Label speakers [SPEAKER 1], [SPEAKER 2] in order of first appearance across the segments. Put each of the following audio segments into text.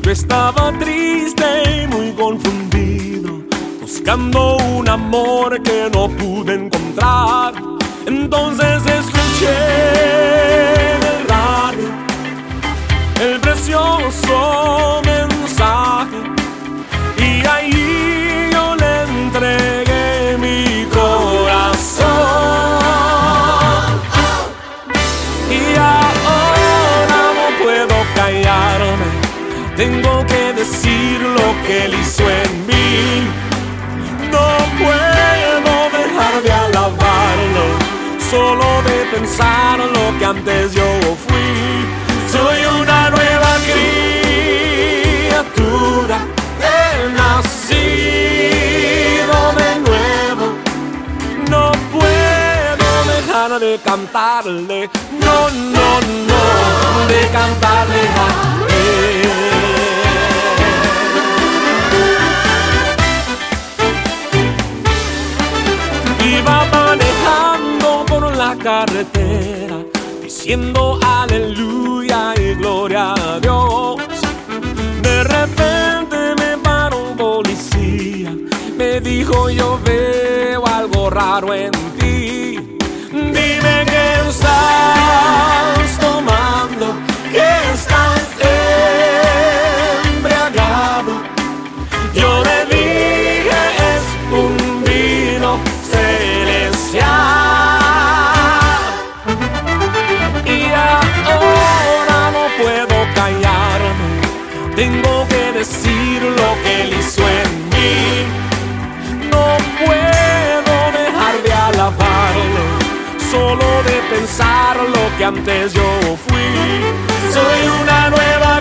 [SPEAKER 1] Yo estaba triste y muy confundido, buscando un amor que no pude encontrar. Entonces escuché en el radio el precioso mensaje, y ahí yo le entregué mi corazón. Y ahora no puedo callarme, tengo que decir lo que él hizo en mí. No puedo dejar de alabarlo, solo de pensar lo que antes yo fui. Soy una nueva criatura, he nacido de nuevo. No puedo dejar de cantarle, no, no, no, de cantarle a él. Iba manejando por la carretera, diciendo aleluya y gloria a Dios. De repente me paró un policía, me dijo: yo veo algo raro en ti. Dime qué estás tomando, que estás embriagado. Yo le dije: es un vino celestial. Y ahora no puedo callarme, tengo que decir lo que él hizo en mí. No puedo dejar de alabarlo, solo de pensar lo que antes yo fui. Soy una nueva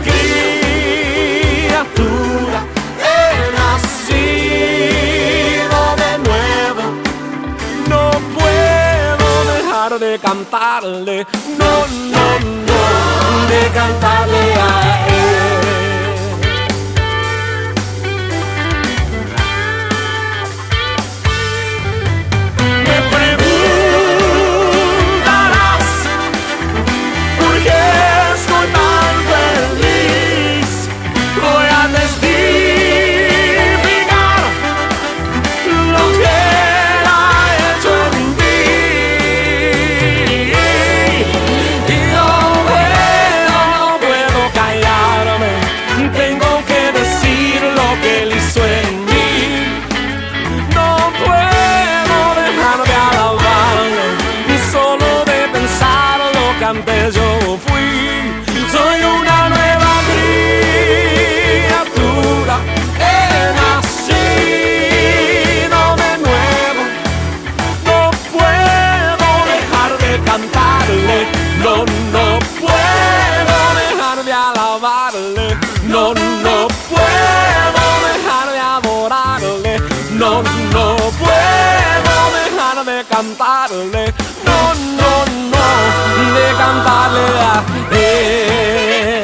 [SPEAKER 1] criatura, he nacido de nuevo. No puedo dejar de cantarle, no, no, no, de cantarle a él. Antes yo fui, soy una nueva criatura, he nacido de nuevo. No puedo dejar de cantarle, no, no puedo dejar de alabarle, no, no puedo dejar de adorarle, no, no puedo dejar de cantarle, no, no, no, de cantarle a él.